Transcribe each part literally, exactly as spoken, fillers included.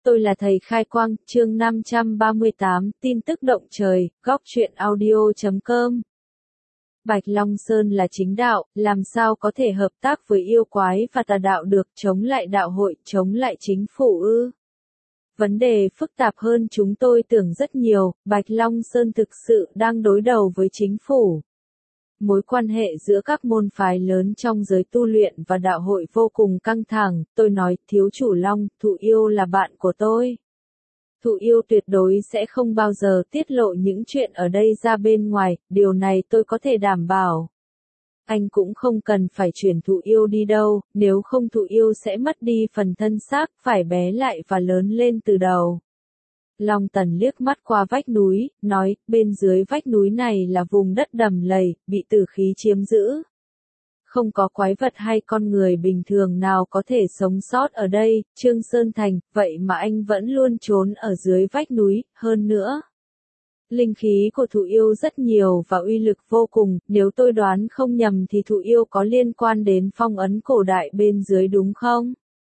Tôi là thầy khai quang, chương năm trăm ba mươi tám, tin tức động trời, góc truyện audio chấm com. Bạch Long Sơn là chính đạo, làm sao có thể hợp tác với yêu quái và tà đạo được, chống lại đạo hội, chống lại chính phủ ư? Vấn đề phức tạp hơn chúng tôi tưởng rất nhiều, Bạch Long Sơn thực sự đang đối đầu với chính phủ. Mối quan hệ giữa các môn phái lớn trong giới tu luyện và đạo hội vô cùng căng thẳng, tôi nói, thiếu chủ Long, Thụ Yêu là bạn của tôi. Thụ Yêu tuyệt đối sẽ không bao giờ tiết lộ những chuyện ở đây ra bên ngoài, điều này tôi có thể đảm bảo. Anh cũng không cần phải chuyển Thụ Yêu đi đâu, nếu không Thụ Yêu sẽ mất đi phần thân xác, phải bé lại và lớn lên từ đầu. Long Tần liếc mắt qua vách núi, nói, bên dưới vách núi này là vùng đất đầm lầy, bị tử khí chiếm giữ. Không có quái vật hay con người bình thường nào có thể sống sót ở đây, Trương Sơn Thành, vậy mà anh vẫn luôn trốn ở dưới vách núi, hơn nữa. Linh khí của Thụ Yêu rất nhiều và uy lực vô cùng, nếu tôi đoán không nhầm thì Thụ Yêu có liên quan đến phong ấn cổ đại bên dưới đúng không?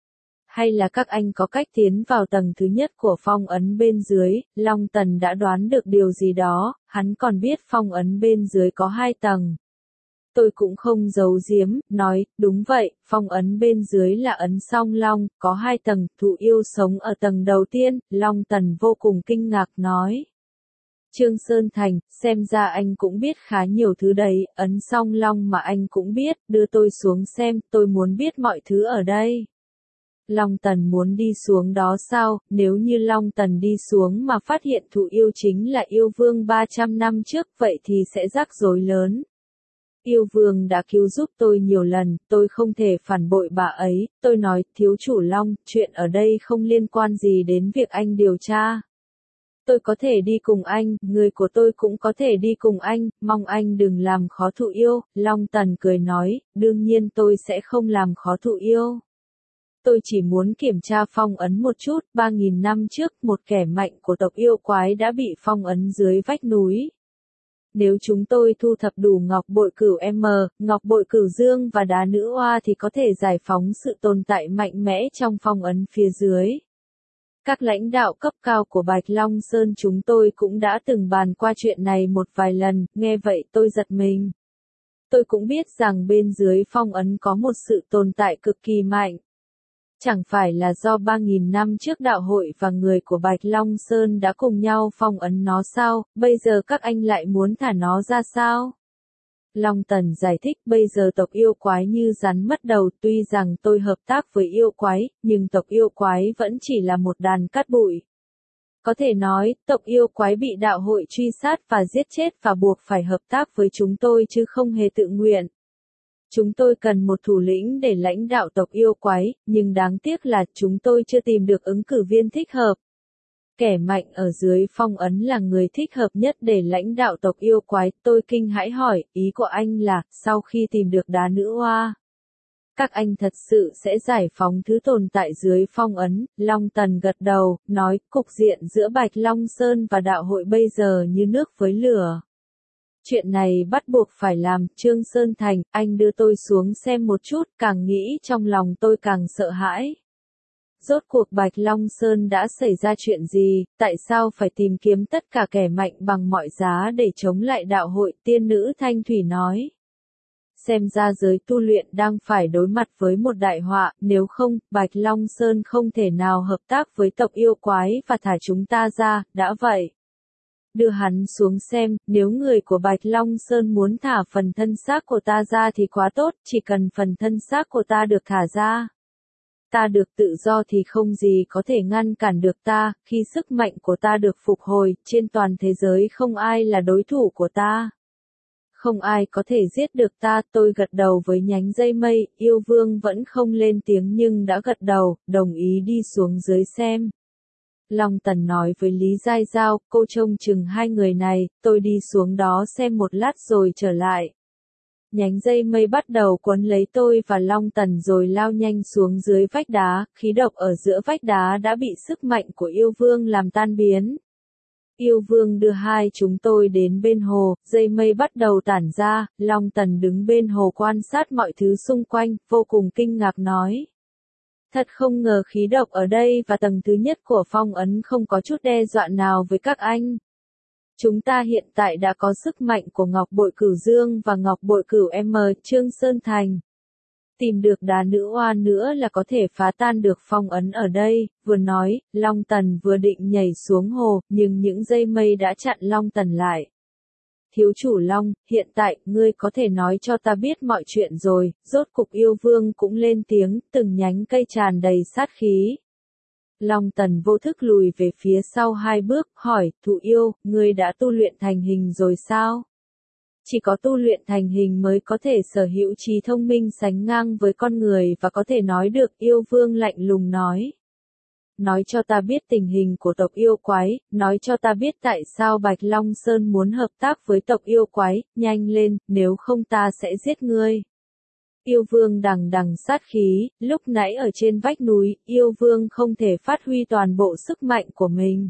Hay là các anh có cách tiến vào tầng thứ nhất của phong ấn bên dưới, Long Tần đã đoán được điều gì đó, hắn còn biết phong ấn bên dưới có hai tầng. Tôi cũng không giấu giếm, nói, đúng vậy, phong ấn bên dưới là ấn song long, có hai tầng, Thụ Yêu sống ở tầng đầu tiên, Long Tần vô cùng kinh ngạc nói. Trương Sơn Thành, xem ra anh cũng biết khá nhiều thứ đấy, ấn song long mà anh cũng biết, đưa tôi xuống xem, tôi muốn biết mọi thứ ở đây. Long Tần muốn đi xuống đó sao, nếu như Long Tần đi xuống mà phát hiện Thụ Yêu chính là yêu vương ba trăm năm trước, vậy thì sẽ rắc rối lớn. Yêu vương đã cứu giúp tôi nhiều lần, tôi không thể phản bội bà ấy, tôi nói, thiếu chủ Long, chuyện ở đây không liên quan gì đến việc anh điều tra. Tôi có thể đi cùng anh, người của tôi cũng có thể đi cùng anh, mong anh đừng làm khó Thụ Yêu, Long Tần cười nói, đương nhiên tôi sẽ không làm khó Thụ Yêu. Tôi chỉ muốn kiểm tra phong ấn một chút, ba nghìn năm trước, một kẻ mạnh của tộc yêu quái đã bị phong ấn dưới vách núi. Nếu chúng tôi thu thập đủ ngọc bội cửu M, ngọc bội cửu dương và đá nữ oa thì có thể giải phóng sự tồn tại mạnh mẽ trong phong ấn phía dưới. Các lãnh đạo cấp cao của Bạch Long Sơn chúng tôi cũng đã từng bàn qua chuyện này một vài lần, nghe vậy tôi giật mình. Tôi cũng biết rằng bên dưới phong ấn có một sự tồn tại cực kỳ mạnh. Chẳng phải là do ba nghìn năm trước đạo hội và người của Bạch Long Sơn đã cùng nhau phong ấn nó sao, bây giờ các anh lại muốn thả nó ra sao? Long Tần giải thích, bây giờ tộc yêu quái như rắn mất đầu, tuy rằng tôi hợp tác với yêu quái, nhưng tộc yêu quái vẫn chỉ là một đàn cát bụi. Có thể nói, tộc yêu quái bị đạo hội truy sát và giết chết và buộc phải hợp tác với chúng tôi chứ không hề tự nguyện. Chúng tôi cần một thủ lĩnh để lãnh đạo tộc yêu quái, nhưng đáng tiếc là chúng tôi chưa tìm được ứng cử viên thích hợp. Kẻ mạnh ở dưới phong ấn là người thích hợp nhất để lãnh đạo tộc yêu quái, tôi kinh hãi hỏi, ý của anh là, sau khi tìm được đá nữ hoa, các anh thật sự sẽ giải phóng thứ tồn tại dưới phong ấn, Long Tần gật đầu, nói, cục diện giữa Bạch Long Sơn và đạo hội bây giờ như nước với lửa. Chuyện này bắt buộc phải làm, Trương Sơn Thành, anh đưa tôi xuống xem một chút, càng nghĩ trong lòng tôi càng sợ hãi. Rốt cuộc Bạch Long Sơn đã xảy ra chuyện gì, tại sao phải tìm kiếm tất cả kẻ mạnh bằng mọi giá để chống lại đạo hội, tiên nữ Thanh Thủy nói. Xem ra giới tu luyện đang phải đối mặt với một đại họa, nếu không, Bạch Long Sơn không thể nào hợp tác với tộc yêu quái và thả chúng ta ra, đã vậy. Đưa hắn xuống xem, nếu người của Bạch Long Sơn muốn thả phần thân xác của ta ra thì quá tốt, chỉ cần phần thân xác của ta được thả ra. Ta được tự do thì không gì có thể ngăn cản được ta, khi sức mạnh của ta được phục hồi, trên toàn thế giới không ai là đối thủ của ta. Không ai có thể giết được ta, tôi gật đầu với nhánh dây mây, yêu vương vẫn không lên tiếng nhưng đã gật đầu, đồng ý đi xuống dưới xem. Long Tần nói với Lý Giai Giao, cô trông chừng hai người này, tôi đi xuống đó xem một lát rồi trở lại. Nhánh dây mây bắt đầu quấn lấy tôi và Long Tần rồi lao nhanh xuống dưới vách đá, khí độc ở giữa vách đá đã bị sức mạnh của yêu vương làm tan biến. Yêu vương đưa hai chúng tôi đến bên hồ, dây mây bắt đầu tản ra, Long Tần đứng bên hồ quan sát mọi thứ xung quanh, vô cùng kinh ngạc nói. Thật không ngờ khí độc ở đây và tầng thứ nhất của phong ấn không có chút đe dọa nào với các anh. Chúng ta hiện tại đã có sức mạnh của Ngọc Bội Cửu Dương và Ngọc Bội Cửu M Trương Sơn Thành. Tìm được đá nữ oa nữa là có thể phá tan được phong ấn ở đây, vừa nói, Long Tần vừa định nhảy xuống hồ, nhưng những dây mây đã chặn Long Tần lại. Thiếu chủ Long, hiện tại, ngươi có thể nói cho ta biết mọi chuyện rồi, rốt cục yêu vương cũng lên tiếng, từng nhánh cây tràn đầy sát khí. Long Tần vô thức lùi về phía sau hai bước, hỏi, thụ yêu, ngươi đã tu luyện thành hình rồi sao? Chỉ có tu luyện thành hình mới có thể sở hữu trí thông minh sánh ngang với con người và có thể nói được, yêu vương lạnh lùng nói. Nói cho ta biết tình hình của tộc yêu quái, nói cho ta biết tại sao Bạch Long Sơn muốn hợp tác với tộc yêu quái, nhanh lên, nếu không ta sẽ giết ngươi. Yêu vương đằng đằng sát khí, lúc nãy ở trên vách núi, yêu vương không thể phát huy toàn bộ sức mạnh của mình.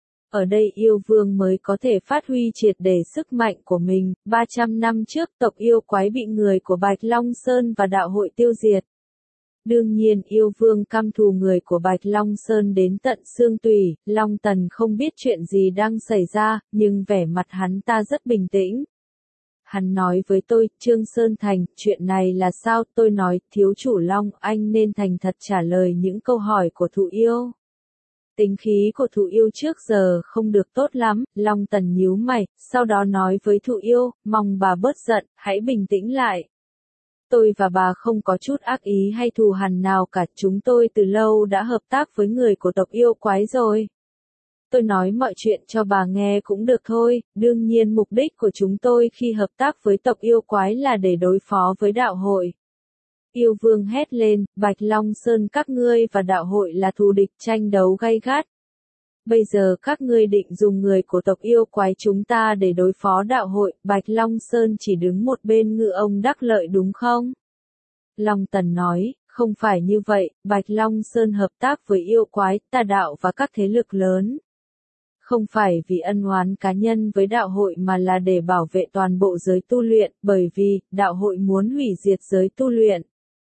Ở đây yêu vương mới có thể phát huy triệt để sức mạnh của mình, ba trăm năm trước tộc yêu quái bị người của Bạch Long Sơn và đạo hội tiêu diệt. Đương nhiên yêu vương căm thù người của Bạch Long Sơn đến tận xương tủy, Long Tần không biết chuyện gì đang xảy ra, nhưng vẻ mặt hắn ta rất bình tĩnh. Hắn nói với tôi, Trương Sơn Thành, chuyện này là sao? Tôi nói, thiếu chủ Long, anh nên thành thật trả lời những câu hỏi của thụ yêu. Tính khí của thụ yêu trước giờ không được tốt lắm, Long Tần nhíu mày, sau đó nói với thụ yêu, mong bà bớt giận, hãy bình tĩnh lại. Tôi và bà không có chút ác ý hay thù hằn nào cả, chúng tôi từ lâu đã hợp tác với người của tộc yêu quái rồi. Tôi nói mọi chuyện cho bà nghe cũng được thôi, đương nhiên mục đích của chúng tôi khi hợp tác với tộc yêu quái là để đối phó với đạo hội. Yêu vương hét lên, Bạch Long Sơn các ngươi và đạo hội là thù địch tranh đấu gay gắt. Bây giờ các ngươi định dùng người của tộc yêu quái chúng ta để đối phó đạo hội, Bạch Long Sơn chỉ đứng một bên ngựa ông đắc lợi đúng không? Long Tần nói, không phải như vậy, Bạch Long Sơn hợp tác với yêu quái, tà đạo và các thế lực lớn. Không phải vì ân oán cá nhân với đạo hội mà là để bảo vệ toàn bộ giới tu luyện, bởi vì, đạo hội muốn hủy diệt giới tu luyện.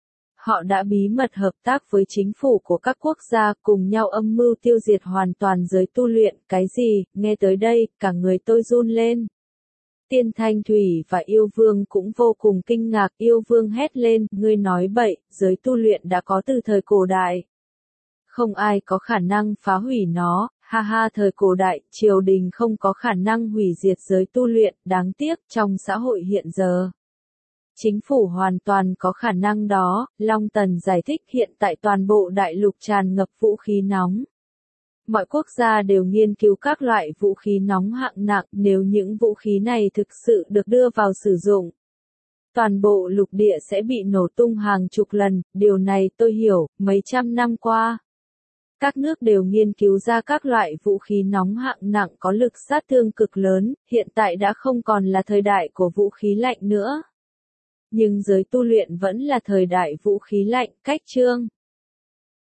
Họ đã bí mật hợp tác với chính phủ của các quốc gia cùng nhau âm mưu tiêu diệt hoàn toàn giới tu luyện, cái gì, nghe tới đây, cả người tôi run lên. Tiên Thanh Thủy và yêu vương cũng vô cùng kinh ngạc, yêu vương hét lên, ngươi nói bậy, giới tu luyện đã có từ thời cổ đại. Không ai có khả năng phá hủy nó, ha ha thời cổ đại, triều đình không có khả năng hủy diệt giới tu luyện, đáng tiếc, trong xã hội hiện giờ. Chính phủ hoàn toàn có khả năng đó, Long Tần giải thích hiện tại toàn bộ đại lục tràn ngập vũ khí nóng. Mọi quốc gia đều nghiên cứu các loại vũ khí nóng hạng nặng, nếu những vũ khí này thực sự được đưa vào sử dụng. Toàn bộ lục địa sẽ bị nổ tung hàng chục lần, điều này tôi hiểu, mấy trăm năm qua. Các nước đều nghiên cứu ra các loại vũ khí nóng hạng nặng có lực sát thương cực lớn, hiện tại đã không còn là thời đại của vũ khí lạnh nữa. Nhưng giới tu luyện vẫn là thời đại vũ khí lạnh, cách chương.